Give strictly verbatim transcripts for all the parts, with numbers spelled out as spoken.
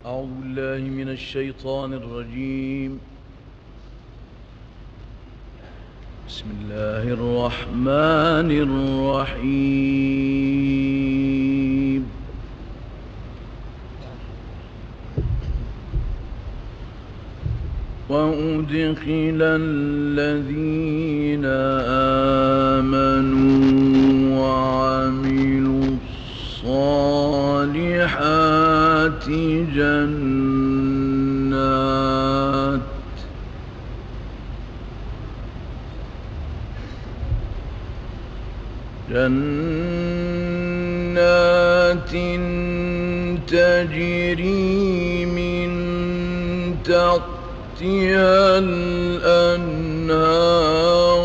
أعوذ بالله من الشيطان الرجيم. بسم الله الرحمن الرحيم. وأدخل الذين آمنوا وعملوا الصالحات جنات جنات تجري من تحتها الأنهار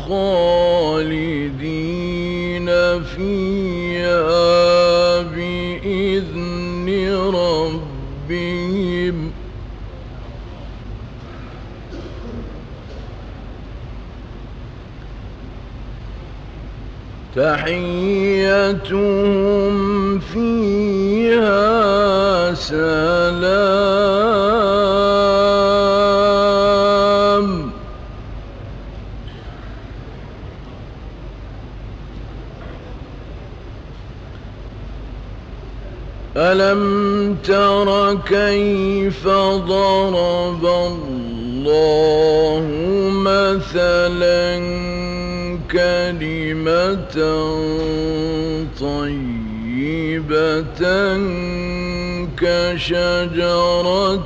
خالدين فيها بإذن ربهم تحيتهم فيها سلام. ألم تر كيف ضرب الله مثلا كلمة طيبة كشجرة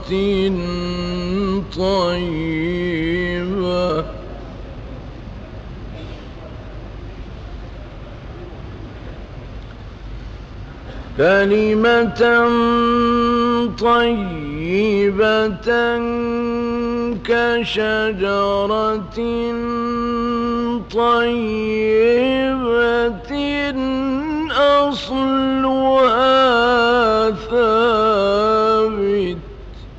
طيبة كلمة طيبة كشجرة طيبة أصلها ثابت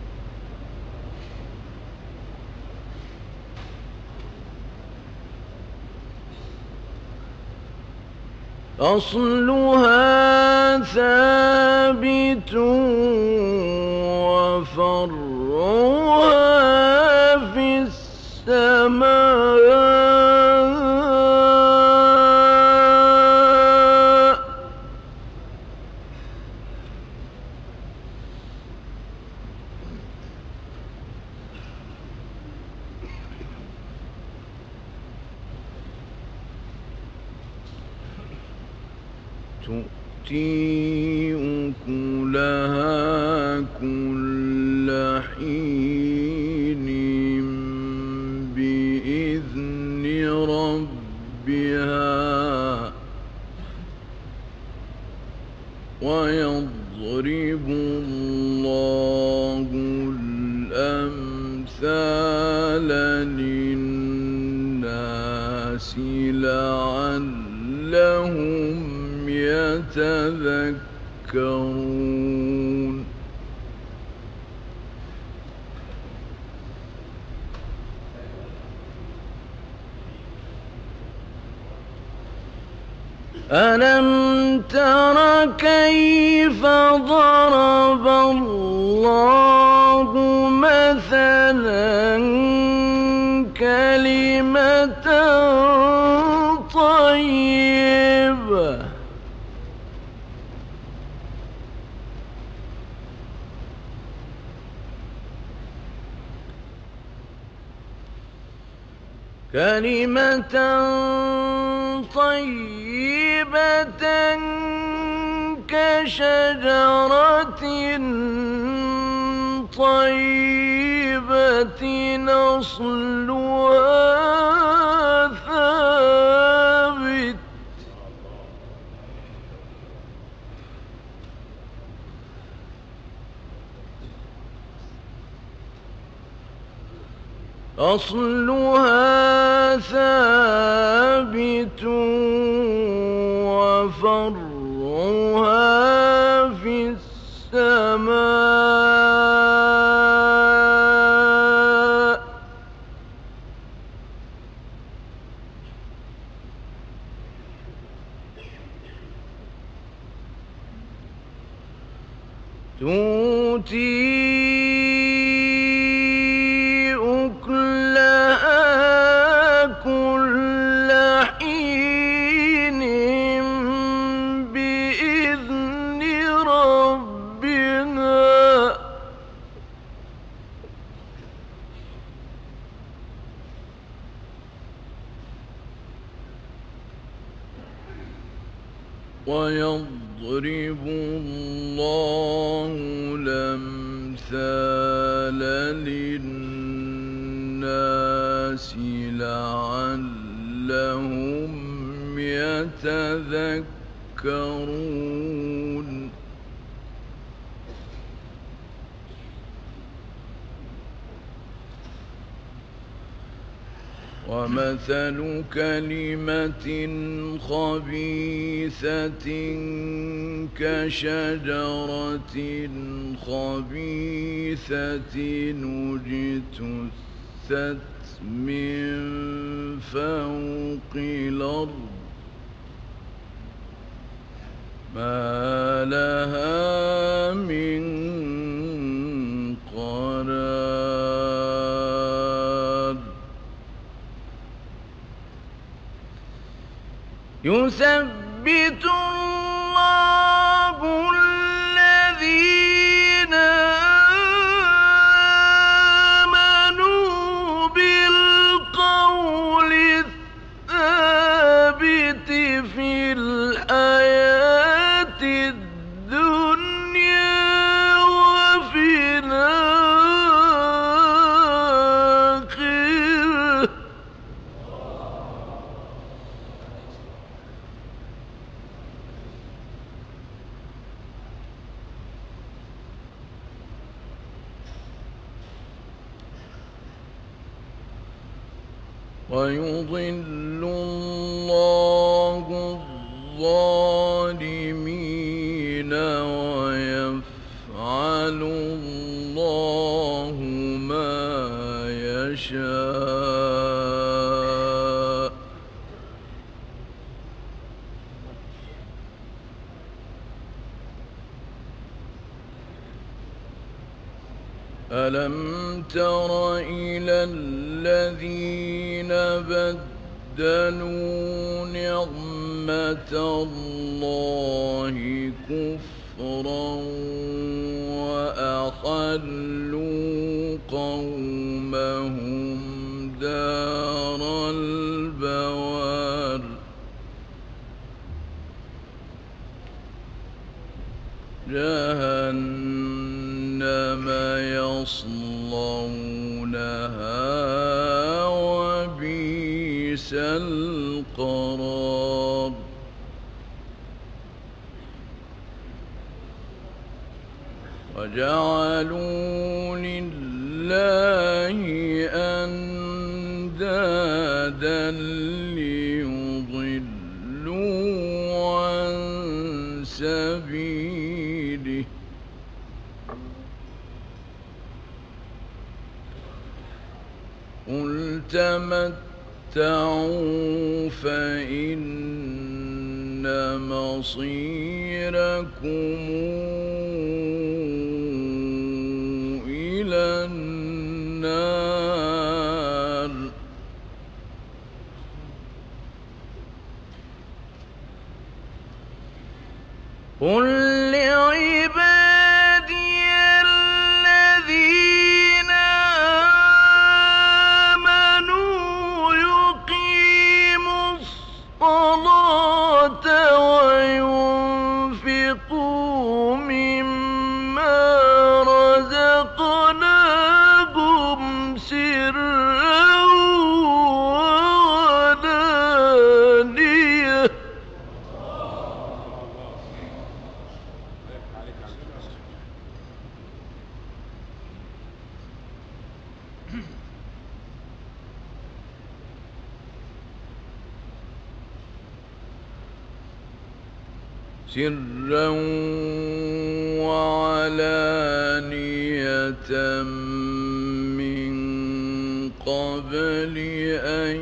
أصلها ثابت وفرعها في السماء. تؤتي أكلها كل حين بإذن ربها ويضرب الله الأمثال للناس لعلهم يتذكرون. ألم تر كيف ضرب الله مثلا كلمة طيبة كلمة طيبة كشجرة طيبة أصلها ثابت أصلها ثابت وفرعها في السماء. تؤتي أكلها كل حين بإذن ربها ويضرب الله الأمثال للناس لعلهم يتذكرون ومثل كلمة خبيثة كشجرة خبيثة اجتثت من فوق الأرض ما لها من قرار يثبت الله الذين آمنوا بالقول الثابت في الحياة الدنيا وفي الآخرة ويضل الله الظالمين ويفعل الله ما يشاء ألم تر إلى الذين بدلوا نعمة الله كفرا وأحلوا قومهم دار البوار جهنم يصلونها وبئس القرار وجعلوا لله أندادا ليضلوا عن سبيله قل تمتعوا فإن مصيركم إلى النار قل لعبادي الذين آمنوا يقيموا الصلاة وينفقوا مما رزقناهم سرا وعلانية سرا وعلانية من قبل أن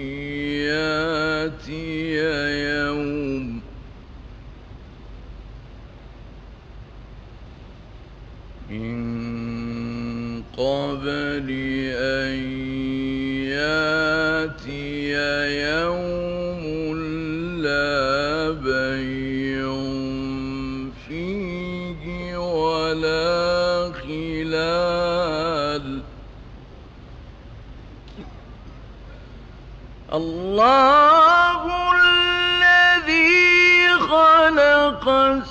يأتي يوم إن قبل أن يأتي يوم لا بيع فيه ولا خلال. الله الذي خلق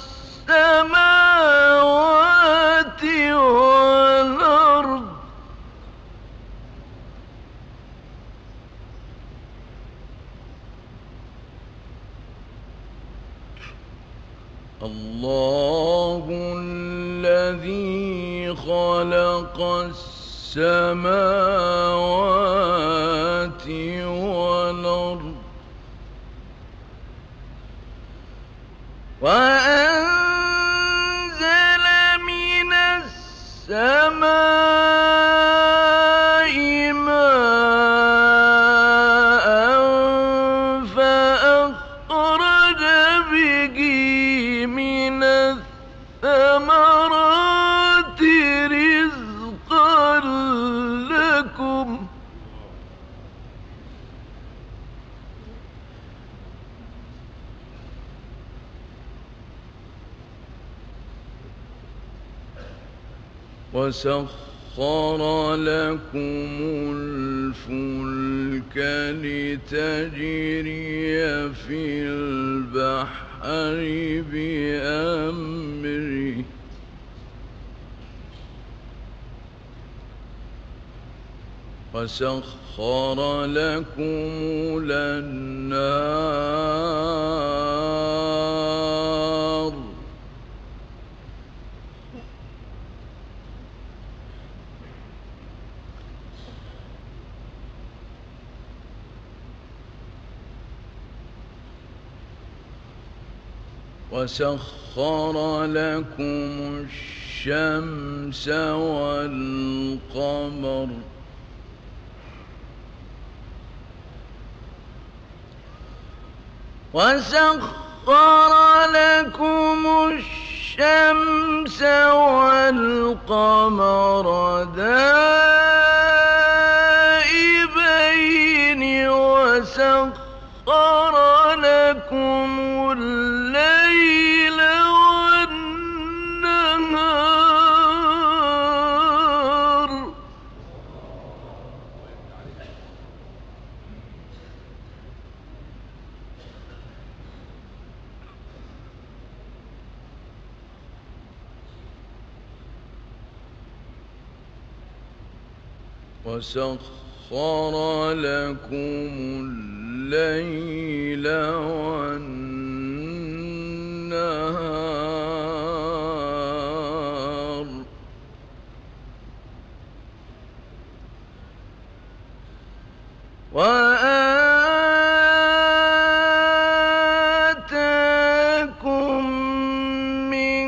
السماوات والأرض الله الذي خلق السماوات والأرض وأنزل من السماء ماء فأخرج به من الثمرات رزقا لكم وسخر لكم الفلك لتجري في البحر بأمره وسخر لكم الأنهار وسخر لكم الشمس والقمر وسخر لكم الشمس والقمر دائبين وسخر لكم الليل والنهار وسخر لكم الليل والنهار وآتاكم من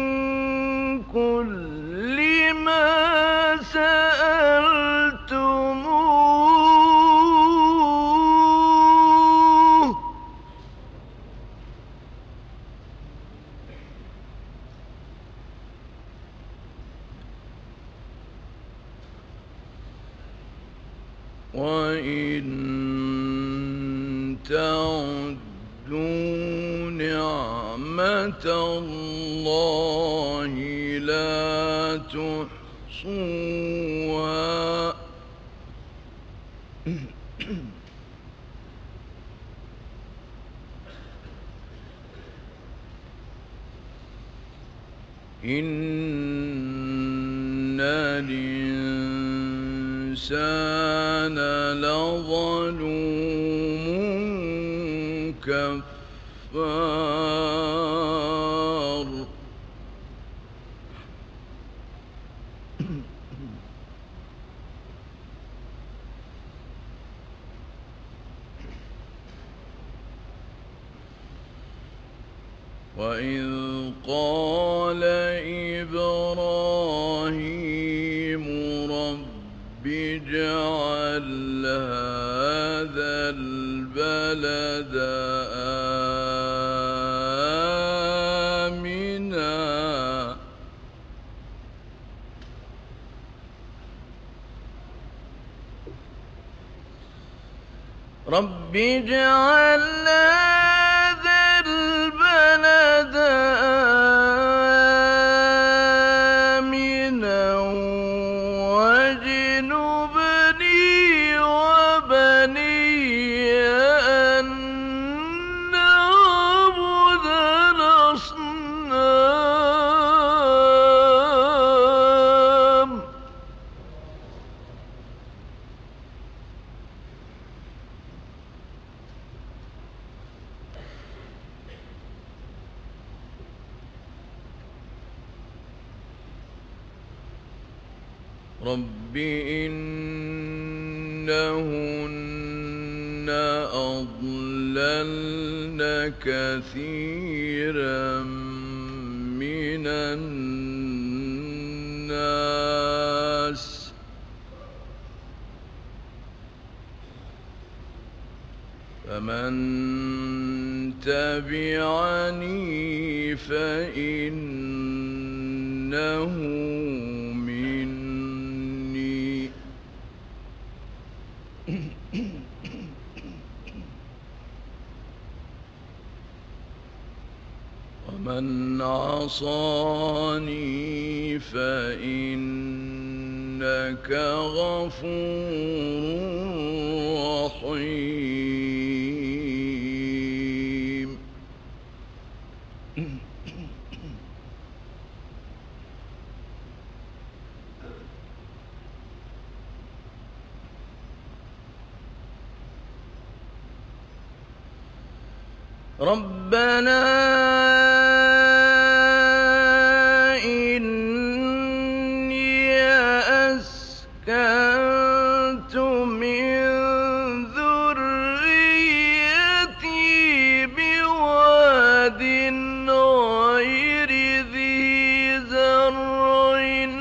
كل ما سألتموه وإن تعدوا نعمة الله لا تحصوها إن الإنسان لظلوم كفار وإذ قال إبراهيم رب اجعل هذا البلد آمنا رب اجعل هذا البلد آمنا واجنبني وبني أن نعبد الأصنام. رب إنهن أضللن كثيرا من الناس فمن تبعني فإنه ومن عصاني فإنك غفور رحيم. ربنا إني أسكنت من ذريتي بواد غير ذي زرع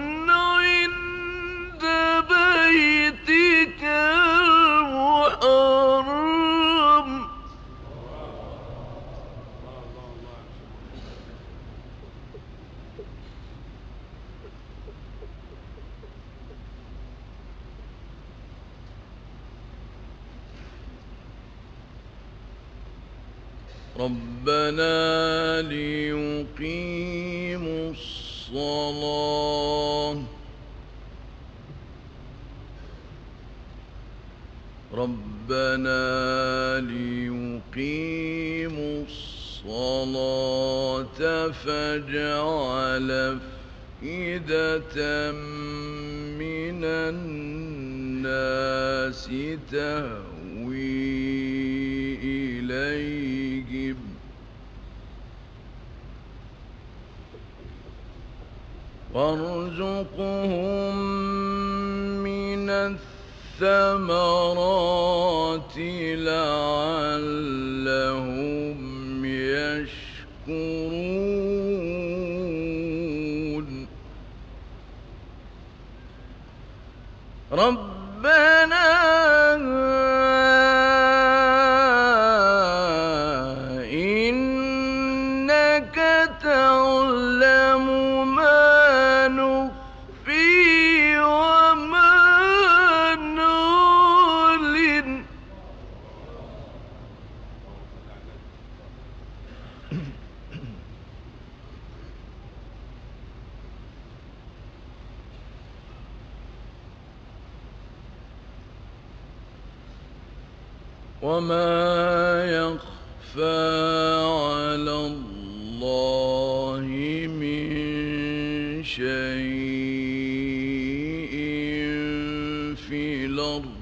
عند بيتك المحرم ربنا ليقيموا الصلاة ربنا ليقيموا الصلاة فاجعل أفئدة من الناس تهوي إليهم وارزقهم من الثمرات لعلهم يشكرون. ربنا إنك تعلم ما نخفي وما نعلن وما يخفى على الله من شيء في الأرض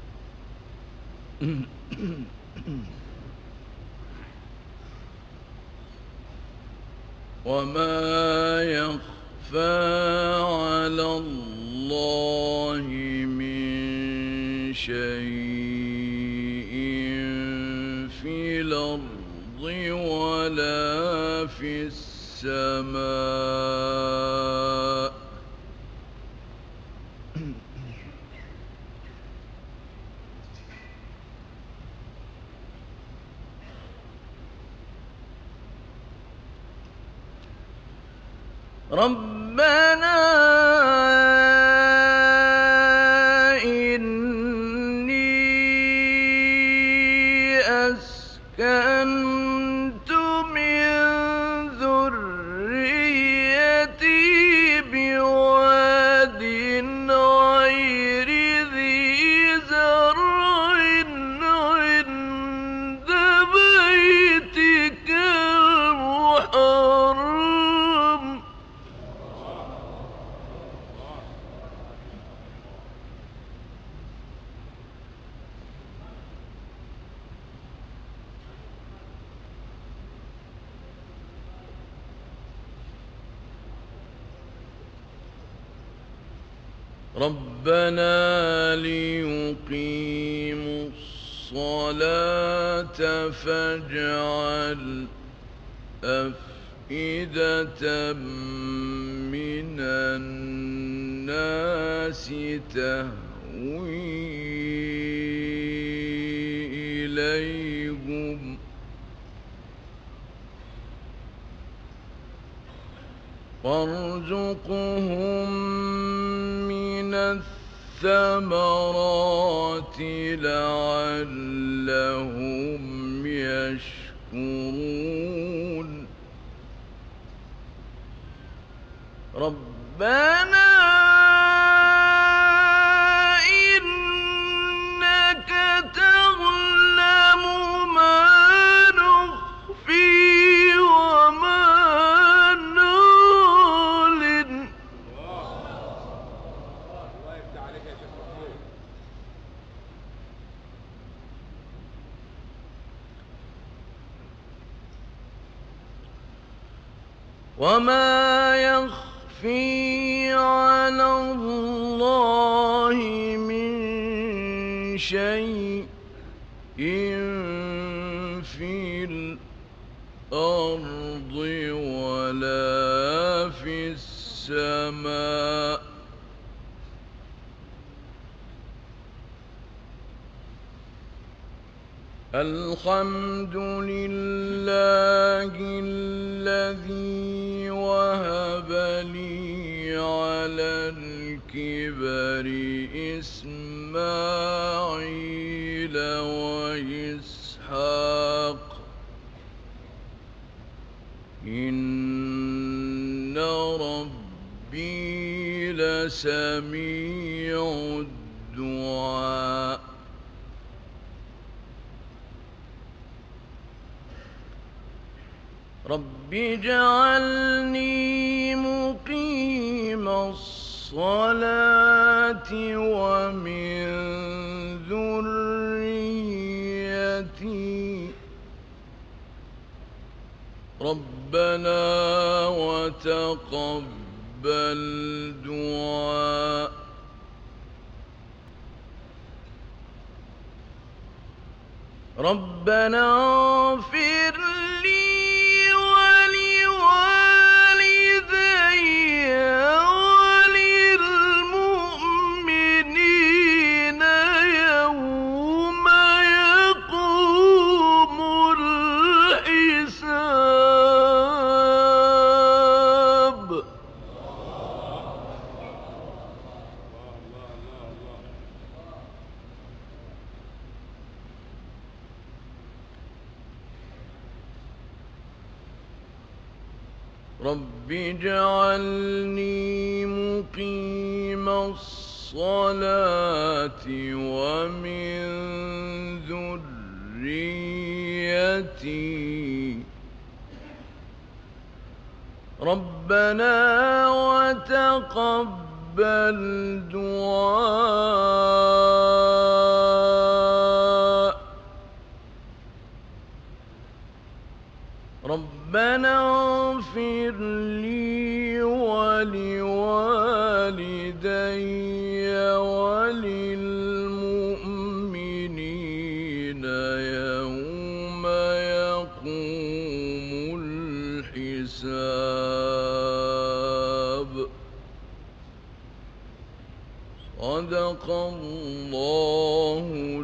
وما يخفى على الله من شيء في الأرض ولا في السماء ربنا إني ربنا ليقيموا الصلاة فاجعل أفئدة من الناس تهوي إليهم وارزقهم من الثمرات لعلهم يشكرون ربنا إنك تعلم ما نخفي وما نعلن وما يخفي على الله من شيء في الأرض ولا في السماء الحمد لله الذي وهب لي على الكبر إسماعيل وإسحاق إن ربي لسميع الدعاء رب اجعلني مقيم الصلاة ومن ذريتي ربنا وتقبل دعاء ربنا اغفر لي وللمؤمنين يوم يقوم الحساب رب اجعلني مقيم الصلاة ومن ذريتي ربنا وتقبل دعاء ربنا اغفر لي ولوالدي وللمؤمنين يوم يقوم الحساب صدق الله